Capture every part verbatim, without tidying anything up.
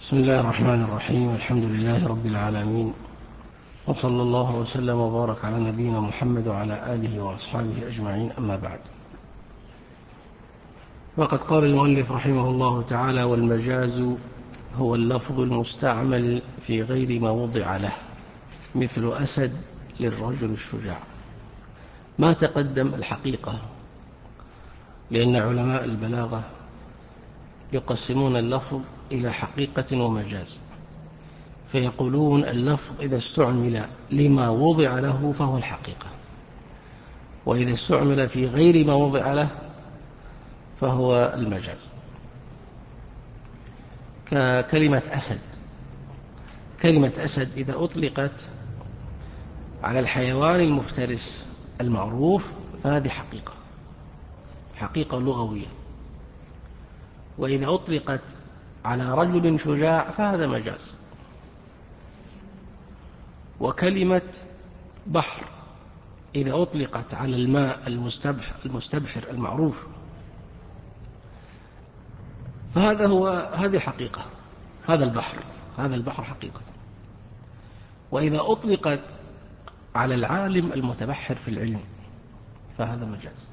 بسم الله الرحمن الرحيم. الحمد لله رب العالمين، وصلى الله وسلم وبارك على نبينا محمد وعلى آله وأصحابه أجمعين، أما بعد. وقد قال المؤلف رحمه الله تعالى: والمجاز هو اللفظ المستعمل في غير ما وضع له، مثل أسد للرجل الشجاع. ما تقدم الحقيقة، لأن علماء البلاغة يقسمون اللفظ إلى حقيقة ومجاز، فيقولون اللفظ إذا استعمل لما وضع له فهو الحقيقة، وإذا استعمل في غير ما وضع له فهو المجاز. ككلمة أسد، كلمة أسد إذا أطلقت على الحيوان المفترس المعروف فهذه حقيقة، حقيقة لغوية. وإذا أطلقت على رجل شجاع فهذا مجاز. وكلمة بحر إذا أطلقت على الماء المستبحر, المستبحر المعروف فهذا هو هذه حقيقة، هذا البحر، هذا البحر حقيقة. وإذا أطلقت على العالم المتبحر في العلم فهذا مجاز.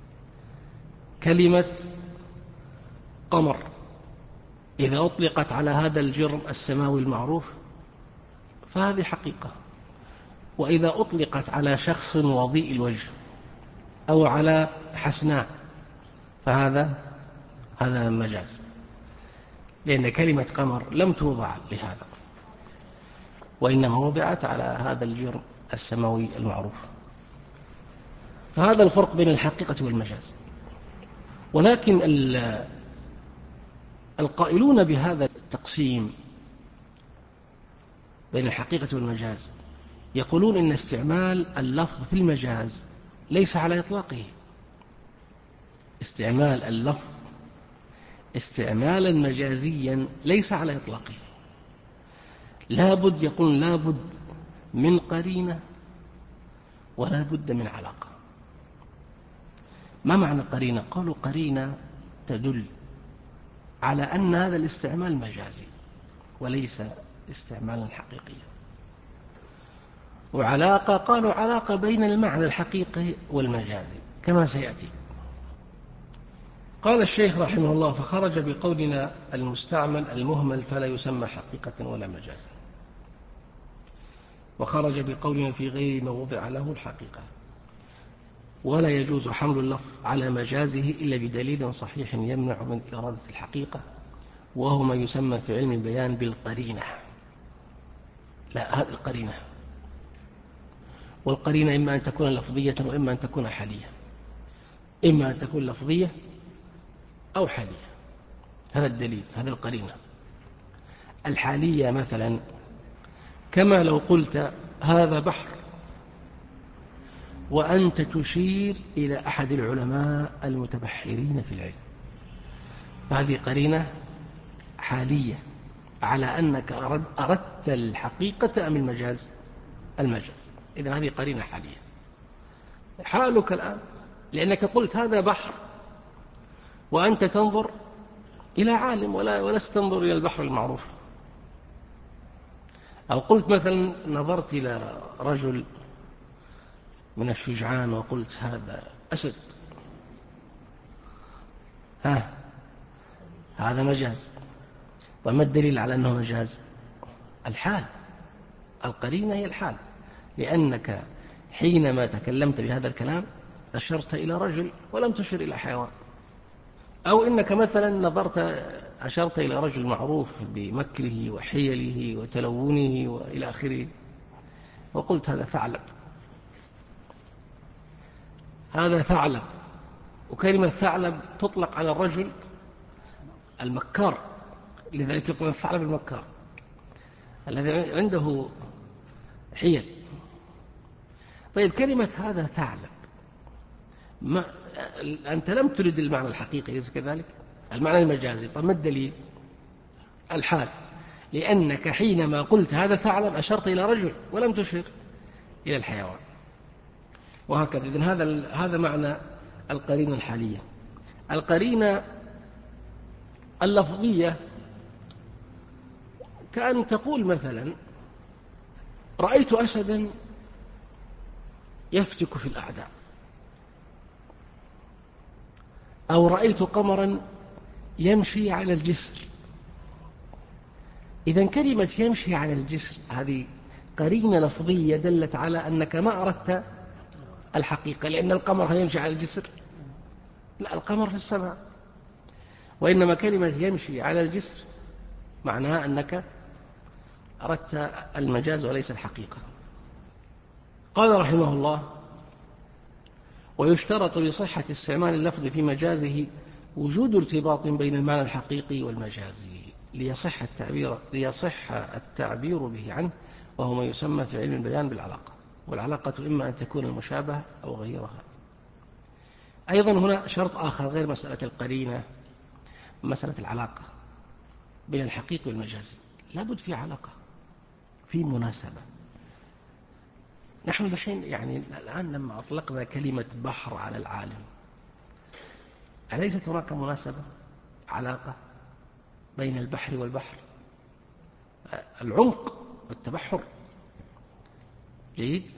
كلمة قمر إذا أطلقت على هذا الجرم السماوي المعروف فهذه حقيقة. وإذا أطلقت على شخص وضيء الوجه أو على حسناء فهذا هذا مجاز، لأن كلمة قمر لم توضع لهذا، وإنما وضعت على هذا الجرم السماوي المعروف. فهذا الفرق بين الحقيقة والمجاز. ولكن القائلون بهذا التقسيم بين الحقيقة والمجاز يقولون إن استعمال اللفظ في المجاز ليس على إطلاقه. استعمال اللفظ استعمالا مجازيا ليس على إطلاقه، لا بد، يقول لا بد من قرينة ولا بد من علاقة. ما معنى قرينة؟ قالوا قرينة تدل على أن هذا الاستعمال مجازي وليس استعمالا حقيقيا. وعلاقة قالوا علاقة بين المعنى الحقيقي والمجازي كما سيأتي. قال الشيخ رحمه الله: فخرج بقولنا المستعمل المهمل فلا يسمى حقيقة ولا مجازا، وخرج بقولنا في غير ما وضع له الحقيقة. ولا يجوز حمل اللفظ على مجازه إلا بدليل صحيح يمنع من إرادة الحقيقة، وهو ما يسمى في علم البيان بالقرينة. لا، هذه القرينة، والقرينة إما أن تكون لفظية وإما أن تكون حالية، إما أن تكون لفظية أو حالية. هذا الدليل، هذا القرينة. الحالية مثلا كما لو قلت هذا بحر وأنت تشير إلى أحد العلماء المتبحرين في العلم، فهذه قرينة حالية على أنك أردت الحقيقة أم المجاز؟ المجاز. إذن هذه قرينة حالية. حالك الآن لأنك قلت هذا بحر وأنت تنظر إلى عالم ولا ولست تنظر إلى البحر المعروف. أو قلت مثلا نظرت إلى رجل من الشجعان وقلت هذا أسد، ها هذا مجاز. وما الدليل على أنه مجاز؟ الحال، القرينة هي الحال، لأنك حينما تكلمت بهذا الكلام أشرت إلى رجل ولم تشر إلى حيوان. أو إنك مثلا نظرت أشرت إلى رجل معروف بمكره وحيله وتلونه وإلى آخره وقلت هذا ثعلب، هذا ثعلب. وكلمة ثعلب تطلق على الرجل المكار، لذلك يطلق الثعلب المكار الذي عنده حيل. طيب كلمة هذا ثعلب، ما أنت لم ترد المعنى الحقيقي، ليس كذلك؟ المعنى المجازي. طيب ما الدليل؟ الحال، لأنك حينما قلت هذا ثعلب أشرت إلى رجل ولم تشر إلى الحيوان، وهكذا. إذن هذا هذا معنى القرينة الحالية. القرينة اللفظية كأن تقول مثلا رأيت أسدا يفتك في الأعداء، أو رأيت قمرا يمشي على الجسر. إذن كلمة يمشي على الجسر هذه قرينة لفظية دلت على أنك ما أردت الحقيقة، لأن القمر يمشي على الجسر؟ لا، القمر في السماء. وإنما كلمة يمشي على الجسر معناها أنك أردت المجاز وليس الحقيقة. قال رحمه الله: ويشترط لصحة استعمال اللفظ في مجازه وجود ارتباط بين المعنى الحقيقي والمجازي ليصح التعبير, ليصح التعبير به عنه، وهو ما يسمى في علم البيان بالعلاقة. والعلاقة إما أن تكون المشابهة أو غيرها. أيضا هنا شرط آخر غير مسألة القرينة، مسألة العلاقة بين الحقيقي والمجازي. لابد في علاقة، في مناسبة. نحن دحين يعني الآن لما أطلقنا كلمة بحر على العالم، أليست هناك مناسبة، علاقة بين البحر والبحر؟ العمق والتبحر. جيد.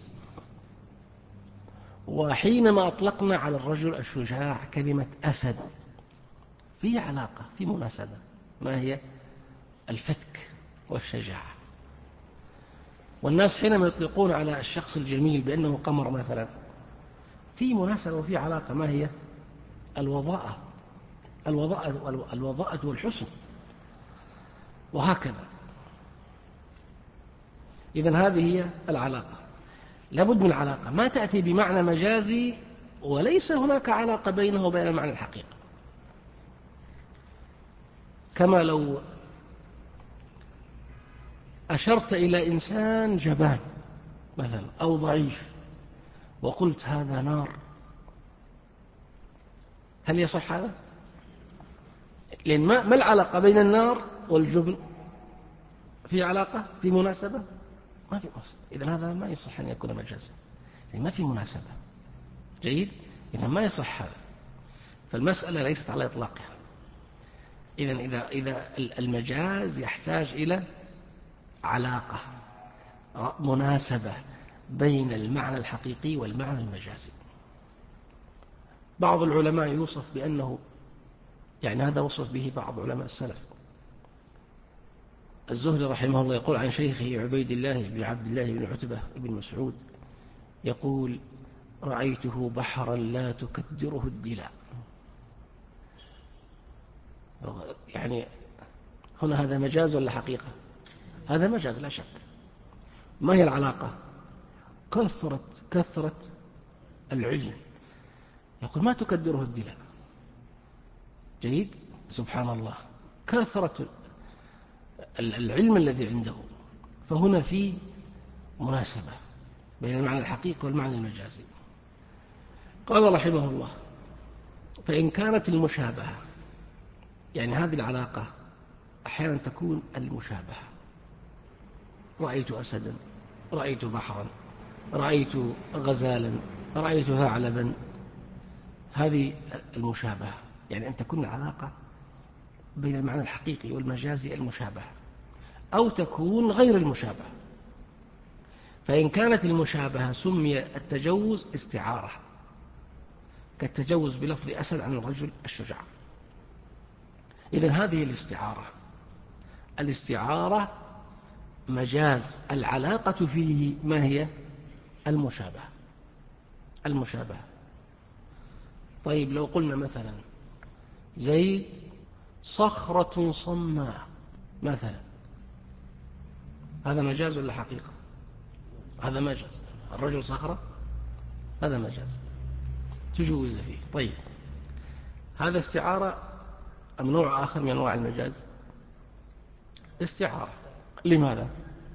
وحينما أطلقنا على الرجل الشجاع كلمة أسد، في علاقة، في مناسبة. ما هي؟ الفتك والشجاعة. والناس حينما يطلقون على الشخص الجميل بأنه قمر مثلا، في مناسبة وفي علاقة. ما هي؟ الوضاءة الوضاءة الوضاءة والحسن، وهكذا. إذن هذه هي العلاقة. لابد من علاقة، ما تأتي بمعنى مجازي وليس هناك علاقة بينه وبين المعنى الحقيقي. كما لو أشرت إلى إنسان جبان مثلا أو ضعيف وقلت هذا نار، هل يصح هذا؟ لأن ما, ما العلاقة بين النار والجبن؟ في علاقة، في مناسبة؟ ما في مناسبة. إذن هذا ما يصح أن يكون مجازا، يعني ما في مناسبة. جيد. إذن ما يصح هذا. فالمسألة ليست على إطلاقها. إذن إذا, إذا المجاز يحتاج إلى علاقة، مناسبة بين المعنى الحقيقي والمعنى المجازي. بعض العلماء يوصف بأنه، يعني هذا وصف به بعض علماء السلف. الزهري رحمه الله يقول عن شيخه عبيد الله بن عبد الله بن عتبة بن مسعود، يقول: رأيته بحرا لا تكدره الدلاء. يعني هنا هذا مجاز ولا حقيقة؟ هذا مجاز لا شك. ما هي العلاقة؟ كثرة كثرة العلم. يقول: ما تكدره الدلاء. جيد. سبحان الله، كثرة العلم الذي عنده. فهنا في مناسبة بين المعنى الحقيقي والمعنى المجازي. قال رحمه الله: فإن كانت المشابهة، يعني هذه العلاقة أحيانا تكون المشابهة، رأيت أسدا، رأيت بحرا، رأيت غزالا، رأيت ثعلبا. هذه المشابهة، يعني أن تكون العلاقة بين المعنى الحقيقي والمجازي المشابهة، أو تكون غير المشابهة. فإن كانت المشابهة سمي التجوز استعارة، كالتجوز بلفظ أسد عن الرجل الشجاع. إذن هذه الاستعارة الاستعارة مجاز، العلاقة فيه ما هي؟ المشابهة المشابهة طيب لو قلنا مثلا زيد صخرة صماء مثلا، هذا مجاز ولا حقيقة؟ هذا مجاز. الرجل صخرة، هذا مجاز تجوز فيه. طيب هذا استعارة أم نوع آخر من أنواع المجاز؟ استعارة. لماذا؟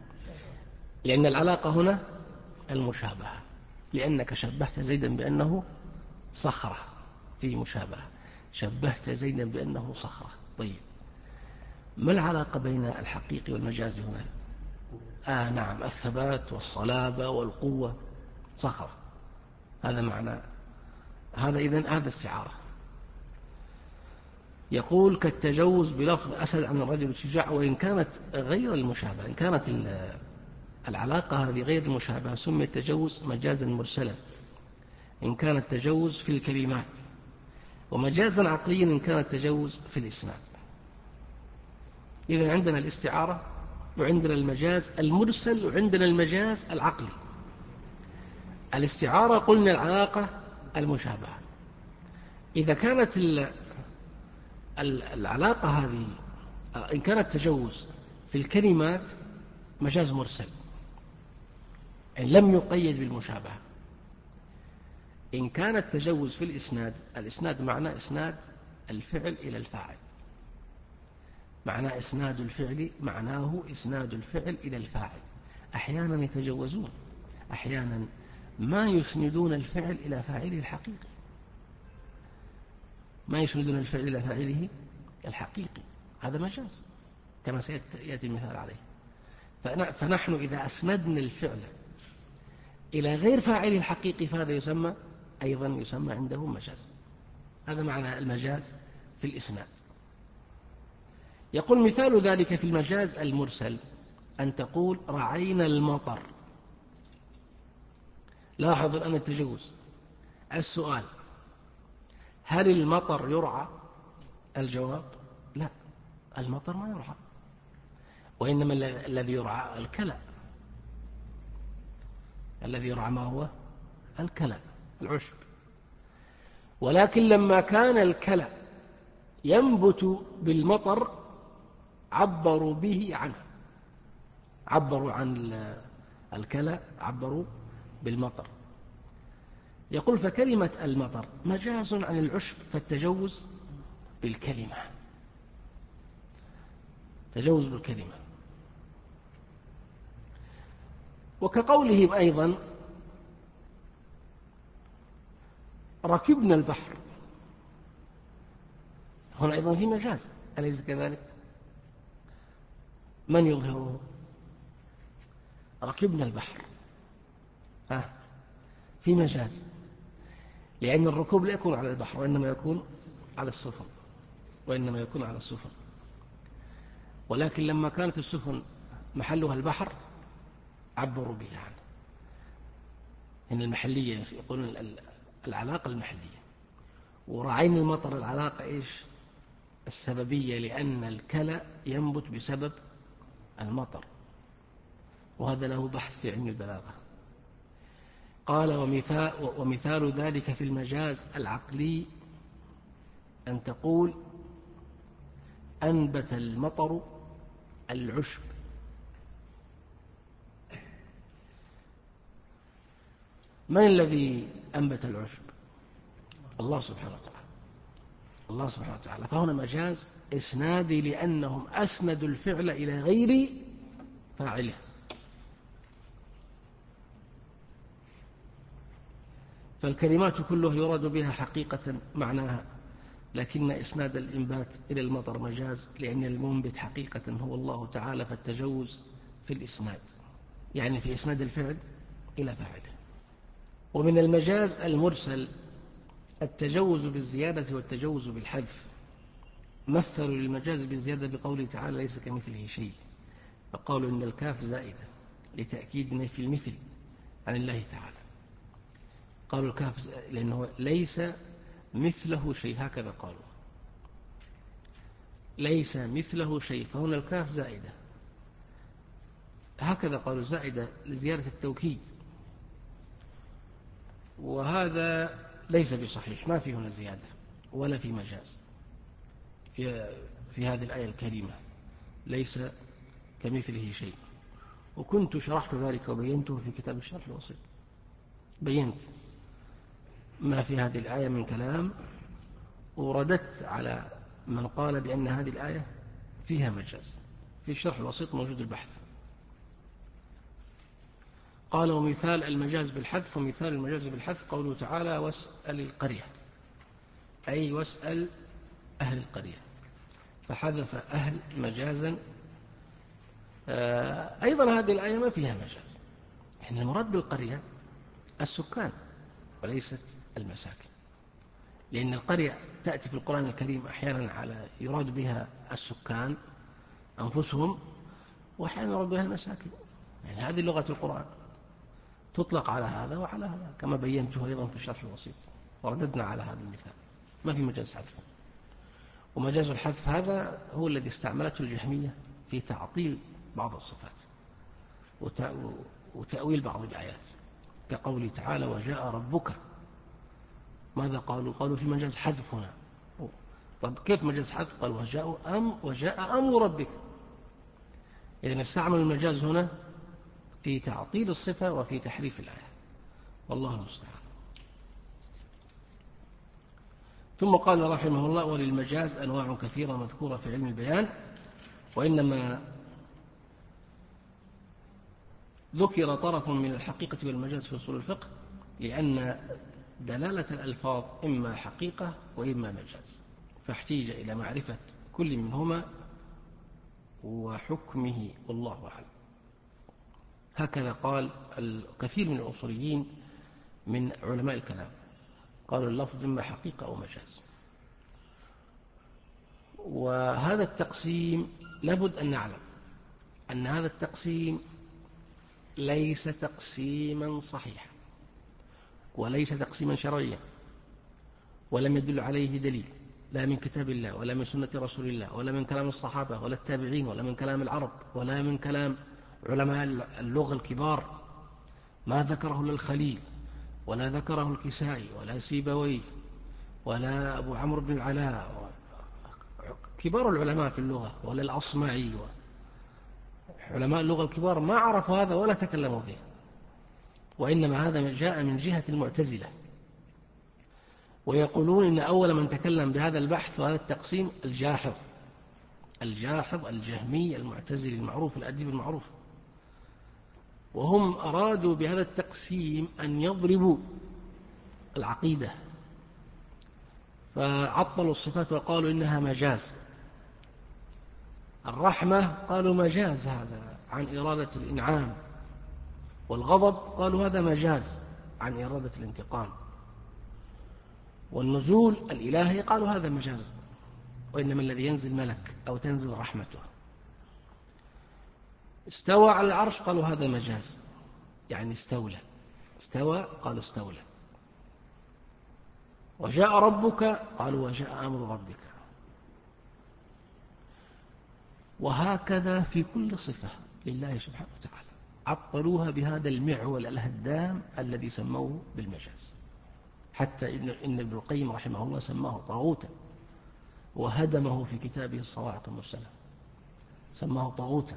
لأن العلاقة هنا المشابهة، لأنك شبهت زيدا بأنه صخرة، في مشابهة، شبهت زيدا بأنه صخرة. طيب ما العلاقة بين الحقيقي والمجاز هنا؟ آه نعم، الثبات والصلابة والقوة، صخرة، هذا معنى هذا. إذن هذا استعارة. يقول كالتجوز بلفظ أسد عن الرجل الشجاع، وإن كانت غير المشابهة، إن كانت العلاقة هذه غير المشابهة سمي التجوز مجازا مرسلا إن كان التجوز في الكلمات، ومجازا عقليا إن كان التجوز في الإسناد. إذن عندنا الاستعارة، وعندنا المجاز المرسل، وعندنا المجاز العقلي. الاستعارة قلنا العلاقة المشابهة. إذا كانت العلاقة هذه إن كان التجوز في الكلمات مجاز مرسل إن لم يقيد بالمشابهة. إن كان التجوز في الإسناد، الإسناد معنى إسناد الفعل إلى الفاعل، معنى إسناد الفعل معناه إسناد الفعل إلى الفاعل. أحيانا يتجوزون، أحيانا ما يسندون الفعل إلى فاعله الحقيقي، ما يسندون الفعل إلى فاعله الحقيقي، هذا مجاز كما سيأتي المثال عليه. فنحن إذا أسندنا الفعل إلى غير فاعله الحقيقي فهذا يسمى أيضا يسمى عنده مجاز. هذا معنى المجاز في الإسناد. يقول مثال ذلك في المجاز المرسل أن تقول رعينا المطر. لاحظ الآن التجوز. السؤال: هل المطر يرعى؟ الجواب: لا، المطر ما يرعى، وإنما الذي يرعى الكلى. الذي يرعى ما هو؟ الكلى، العشب. ولكن لما كان الكلى ينبت بالمطر عبروا به عنه، عبروا عن الكلى، عبروا بالمطر. يقول فكلمة المطر مجاز عن العشب، فالتجوز بالكلمة، تجوز بالكلمة. وكقولهم أيضا ركبنا البحر، هنا أيضا في مجاز، أليس كذلك؟ من يظهره؟ ركبنا البحر، ها في مجاز، لأن الركوب لا يكون على البحر وإنما يكون على السفن، وإنما يكون على السفن. ولكن لما كانت السفن محلها البحر عبروا بها عنه. إن المحلية يقولون العلاقة المحلية. ورعين المطر العلاقة إيش؟ السببية، لأن الكلى ينبت بسبب المطر، وهذا له بحث في علم البلاغة. قال ومثال, ومثال ذلك في المجاز العقلي أن تقول أنبت المطر العشب. من الذي أنبت العشب؟ الله سبحانه وتعالى، الله سبحانه وتعالى. فهنا مجاز إسنادي لأنهم أسندوا الفعل إلى غير فاعله. فالكلمات كلها يراد بها حقيقة معناها، لكن إسناد الإنبات إلى المطر مجاز، لأن المنبت حقيقة هو الله تعالى، فالتجوز في الإسناد يعني في إسناد الفعل إلى فاعله. ومن المجاز المرسل التجوز بالزيادة والتجوز بالحذف. مثلوا للمجاز بالزيادة بقوله تعالى ليس كمثله شيء، فقالوا إن الكاف زائدة لتأكيد نفي المثل عن الله تعالى. قالوا الكاف لأنه ليس مثله شيء، هكذا قالوا ليس مثله شيء، فهنا الكاف زائدة، هكذا قالوا زائدة لزيادة التوكيد، وهذا ليس بصحيح، ما في هنا زيادة ولا في مجاز في, في هذه الآية الكريمة ليس كمثله شيء. وكنت شرحت ذلك وبينته في كتاب الشرح الوسيط، بينت ما في هذه الآية من كلام، ورددت على من قال بأن هذه الآية فيها مجاز. في الشرح الوسيط موجود البحث. قال ومثال المجاز بالحذف، ومثال المجاز بالحذف قوله تعالى واسأل القرية، أي واسأل أهل القرية، فحذف أهل مجازا. أيضا هذه الآية ما فيها مجاز، يعني المراد بالقرية السكان وليست المساكن. لأن القرية تأتي في القرآن الكريم أحيانا على يراد بها السكان أنفسهم، وأحيانا يراد بها المساكن. يعني هذه لغة القرآن تطلق على هذا وعلى هذا، كما بينته أيضا في الشرح الوسيط ورددنا على هذا المثال. ما في مجاز حذف. ومجاز الحذف هذا هو الذي استعملته الجهمية في تعطيل بعض الصفات وتأويل بعض الآيات، كقوله تعالى وجاء ربك. ماذا قالوا؟ قالوا في مجاز حذف هنا. طب كيف مجاز حذف؟ قال وجاء أم وجاء أمر ربك. إذن استعمل المجاز هنا في تعطيل الصفة وفي تحريف الآية، والله المستعان. ثم قال رحمه الله وللمجاز أنواع كثيرة مذكورة في علم البيان، وإنما ذكر طرف من الحقيقة والمجاز في أصول الفقه لأن دلالة الألفاظ إما حقيقة وإما مجاز، فاحتيج إلى معرفة كل منهما وحكمه، والله أعلم. هكذا قال الكثير من الأصوليين من علماء الكلام، قالوا اللفظ إما حقيقة أو مجاز. وهذا التقسيم لابد أن نعلم أن هذا التقسيم ليس تقسيما صحيحا، وليس تقسيما شرعيا، ولم يدل عليه دليل لا من كتاب الله ولا من سنة رسول الله ولا من كلام الصحابة ولا التابعين ولا من كلام العرب ولا من كلام علماء اللغة الكبار، ما ذكره للخليل ولا ذكره الكسائي ولا سيبويه ولا أبو عمرو بن العلاء كبار العلماء في اللغة، ولا الأصمعي، علماء اللغة الكبار ما عرفوا هذا ولا تكلموا فيه، وإنما هذا جاء من جهة المعتزلة. ويقولون إن أول من تكلم بهذا البحث وهذا التقسيم الجاحظ الجاحظ الجهمي المعتزلي المعروف الأديب المعروف، وهم أرادوا بهذا التقسيم أن يضربوا العقيدة، فعطلوا الصفات وقالوا إنها مجاز. الرحمة قالوا مجاز هذا عن إرادة الإنعام، والغضب قالوا هذا مجاز عن إرادة الانتقام، والنزول الإلهي قالوا هذا مجاز، وإنما الذي ينزل ملك أو تنزل رحمته. استوى على العرش قالوا هذا مجاز يعني استولى، استوى قال استولى. وجاء ربك قالوا وجاء أمر ربك. وهكذا في كل صفة لله سبحانه وتعالى عطلوها بهذا المعول الهدام الذي سموه بالمجاز، حتى إن ابن القيم رحمه الله سماه طاغوتا وهدمه في كتابه الصواعق المرسلة، سماه طاغوتا.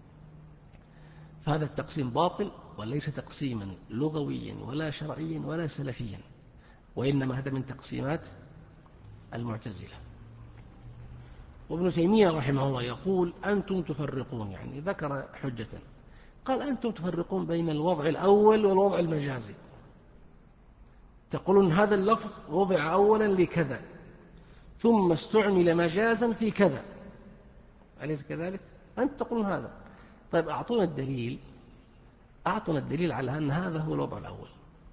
فهذا التقسيم باطل وليس تقسيما لغويا ولا شرعيا ولا سلفيا، وإنما هذا من تقسيمات المعتزلة. وابن تيمية رحمه الله يقول أنتم تفرقون، يعني ذكر حجة، قال أنتم تفرقون بين الوضع الأول والوضع المجازي، تقولون هذا اللفظ وضع أولا لكذا ثم استعمل مجازا في كذا، أليس كذلك؟ أنت تقولون هذا. طيب أعطونا الدليل، أعطونا الدليل على أن هذا هو الوضع الأول،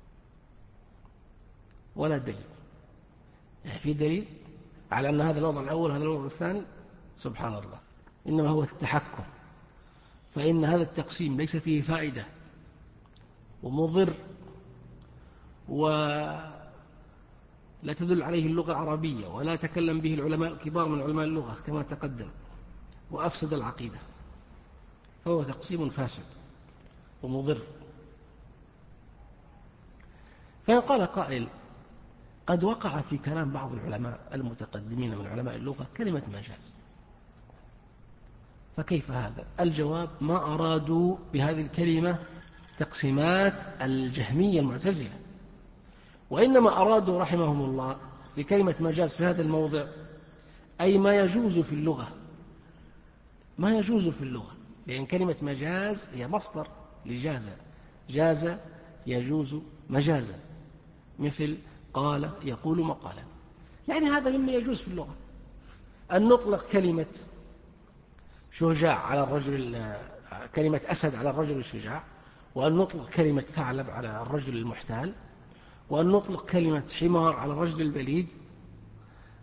ولا دليل. يعني في دليل على أن هذا الوضع الأول هذا الوضع الثاني؟ سبحان الله، إنما هو التحكم. فإن هذا التقسيم ليس فيه فائدة ومضر، ولا تدل عليه اللغة العربية، ولا تكلم به العلماء الكبار من علماء اللغة كما تقدم، وأفسد العقيدة، فهو تقسيم فاسد ومضر. فيقال قائل قد وقع في كلام بعض العلماء المتقدمين من علماء اللغة كلمة مجاز، فكيف هذا؟ الجواب ما أرادوا بهذه الكلمة تقسيمات الجهمية المعتزلة، وإنما أرادوا رحمهم الله في كلمة مجاز في هذا الموضع أي ما يجوز في اللغة، ما يجوز في اللغة، لأن كلمة مجاز هي مصدر لجاز، جاز يجوز مجازا، مثل قال يقول مقالا، يعني هذا مما يجوز في اللغة. أن نطلق كلمة شجاع على الرجل، كلمة أسد على الرجل الشجاع، وأن نطلق كلمة ثعلب على الرجل المحتال، وأن نطلق كلمة حمار على الرجل البليد،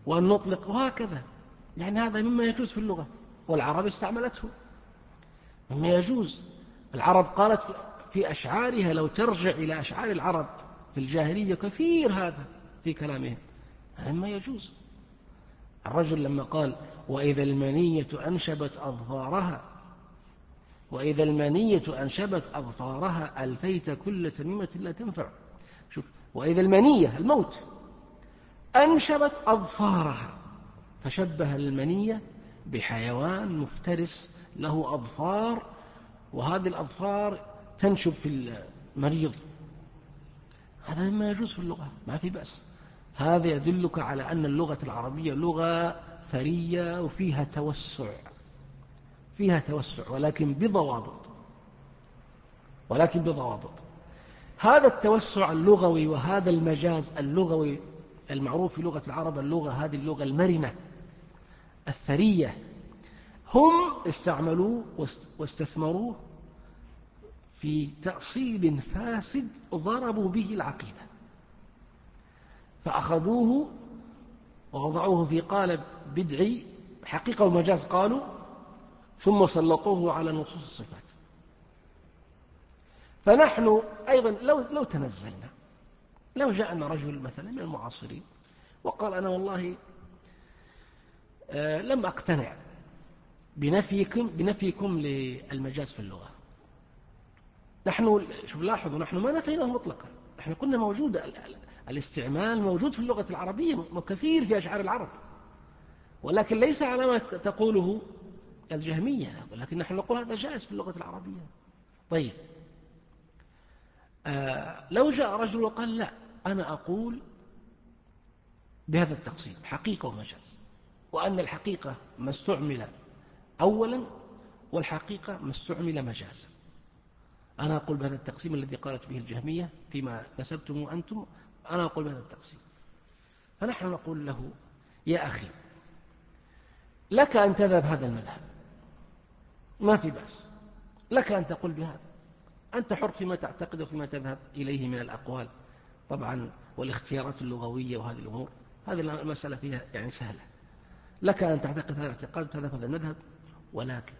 وأن نطلق وهكذا. يعني هذا مما يجوز في اللغة، والعرب استعملته مما يجوز. العرب قالت في أشعارها، لو ترجع إلى أشعار العرب في الجاهلية كثير هذا في كلامهم، مما يجوز. الرجل لما قال وإذا المنية أنشبت أظفارها، وإذا المنية أنشبت أظفارها ألفيت كل تميمة لا تنفع. شوف، وإذا المنية الموت أنشبت أظفارها، فشبه المنية بحيوان مفترس له أظفار، وهذه الأظفار تنشب في المريض. هذا ما يجوز في اللغة، ما في بأس. هذا يدلك على أن اللغة العربية لغة ثرية وفيها توسع، فيها توسع ولكن بضوابط، ولكن بضوابط. هذا التوسع اللغوي وهذا المجاز اللغوي المعروف في لغة العرب، اللغة هذه اللغة المرنة الثرية، هم استعملوه واستثمروه في تأصيل فاسد ضربوا به العقيدة، فأخذوه ووضعوه في قالب بدعي حقيقة ومجاز قالوا، ثم سلطوه على نصوص الصفات. فنحن أيضا لو, لو تنزلنا، لو جاءنا رجل مثلا من المعاصرين وقال أنا والله آه لم أقتنع بنفيكم, بنفيكم للمجاز في اللغة. نحن شوف لاحظوا، نحن ما نفيناه مطلقا، نحن قلنا موجود الاستعمال موجود في اللغة العربية وكثير في أشعار العرب، ولكن ليس على ما تقوله الجهمية، ولكن نحن نقول هذا جائز في اللغة العربية. طيب آه لو جاء رجل وقال لا أنا أقول بهذا التقسيم حقيقة ومجاز، وأن الحقيقة ما استعمل أولا والحقيقة ما استعمل مجازا، أنا أقول بهذا التقسيم الذي قالت به الجهمية فيما نسبتم أنتم، أنا أقول بهذا التقسيم. فنحن نقول له يا أخي لك أن تذهب هذا المذهب، ما في بأس، لك أن تقول بهذا، أنت حر فيما تعتقد وفيما تذهب إليه من الأقوال طبعا والاختيارات اللغوية وهذه الأمور، هذه المسألة فيها يعني سهلة، لك أن تعتقد هذا الاعتقاد وتذهب هذا المذهب. ولكن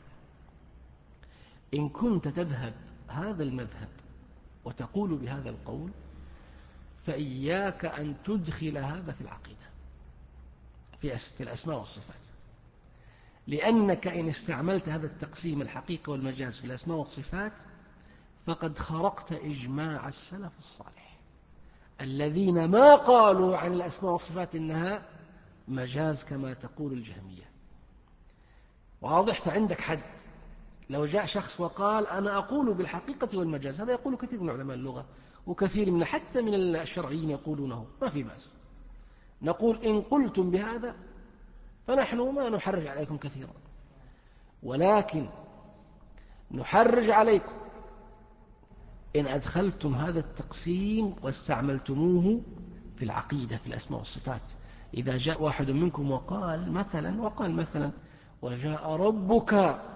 إن كنت تذهب هذا المذهب وتقول بهذا القول، فإياك أن تدخل هذا في العقيدة في الأسماء والصفات، لأنك إن استعملت هذا التقسيم الحقيقة والمجاز في الأسماء والصفات فقد خرقت إجماع السلف الصالح الذين ما قالوا عن الأسماء والصفات إنها مجاز كما تقول الجهمية. واضح؟ فعندك حد. لو جاء شخص وقال أنا أقول بالحقيقة والمجاز، هذا يقول كثير من علماء اللغة وكثير من حتى من الشرعيين يقولونه، ما في بأس. نقول إن قلتم بهذا فنحن ما نحرج عليكم كثيرا، ولكن نحرج عليكم إن أدخلتم هذا التقسيم واستعملتموه في العقيدة في الأسماء والصفات. إذا جاء واحد منكم وقال مثلا وقال مثلا وجاء ربك،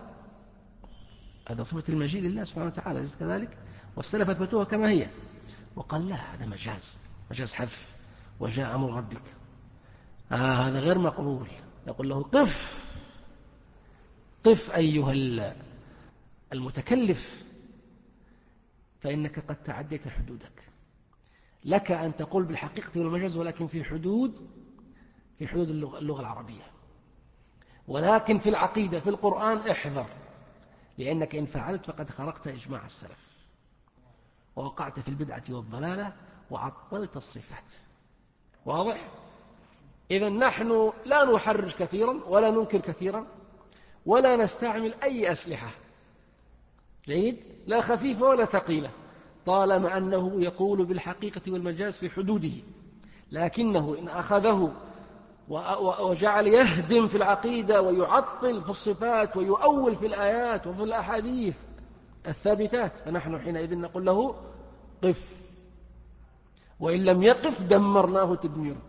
هذا صفة المجيء لله سبحانه وتعالى ليس كذلك، والسلف أثبتوها كما هي، وقال لا هذا مجاز، مجاز حذف، وجاء أمر ربك، آه هذا غير مقبول. نقول له قف قف أيها المتكلف، فإنك قد تعديت حدودك. لك أن تقول بالحقيقة والمجاز ولكن في حدود في حدود اللغة, اللغة العربية، ولكن في العقيدة في القرآن احذر، لأنك إن فعلت فقد خرقت إجماع السلف ووقعت في البدعة والضلالة وعطلت الصفات. واضح؟ إذن نحن لا نحرج كثيرا ولا ننكر كثيرا ولا نستعمل أي أسلحة، جيد؟ لا خفيفة ولا ثقيلة، طالما أنه يقول بالحقيقة والمجاز في حدوده. لكنه إن أخذه وجعل يهدم في العقيدة ويعطل في الصفات ويؤول في الآيات وفي الأحاديث الثابتات، فنحن حينئذ نقول له قف، وإن لم يقف دمرناه تدميرا.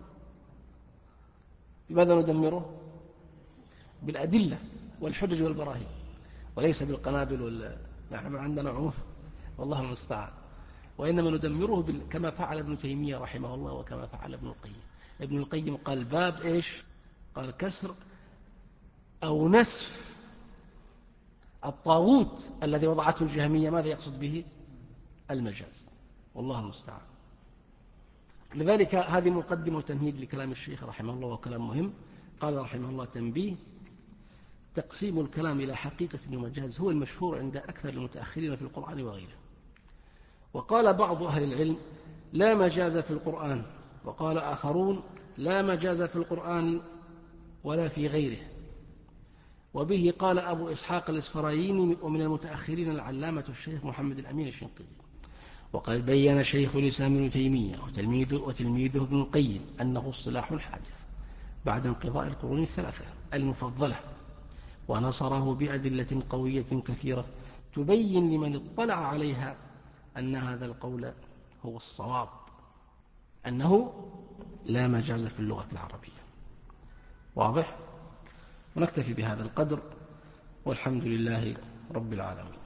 بماذا ندمره؟ بالأدلة والحجج والبراهين، وليس بالقنابل وال... نحن ما عندنا عنف والله المستعان، وإنما ندمره بال... كما فعل ابن تيمية رحمه الله وكما فعل ابن القيم. ابن القيم قال باب إيش؟ قال كسر أو نسف الطاغوت الذي وضعته الجهمية، ماذا يقصد به؟ المجاز، والله المستعان. لذلك هذه مقدمة وتمهيد لكلام الشيخ رحمه الله، وكلام مهم. قال رحمه الله: تنبيه: تقسيم الكلام إلى حقيقة ومجاز هو المشهور عند أكثر المتأخرين في القرآن وغيره. وقال بعض أهل العلم: لا مجاز في القرآن، وقال آخرون: لا مجاز في القرآن ولا في غيره. وبه قال أبو إسحاق الإسفرايني، ومن المتأخرين العلامة الشيخ محمد الأمين الشنقيطي. وقد بين شيخ الإسلام ابن تيمية وتلميذه, وتلميذه ابن القيم أنه اصطلاح حادث بعد انقضاء القرون الثلاثة المفضلة، ونصره بأدلة قوية كثيرة تبين لمن اطلع عليها أن هذا القول هو الصواب، أنه لا مجاز في اللغة العربية. واضح؟ ونكتفي بهذا القدر، والحمد لله رب العالمين.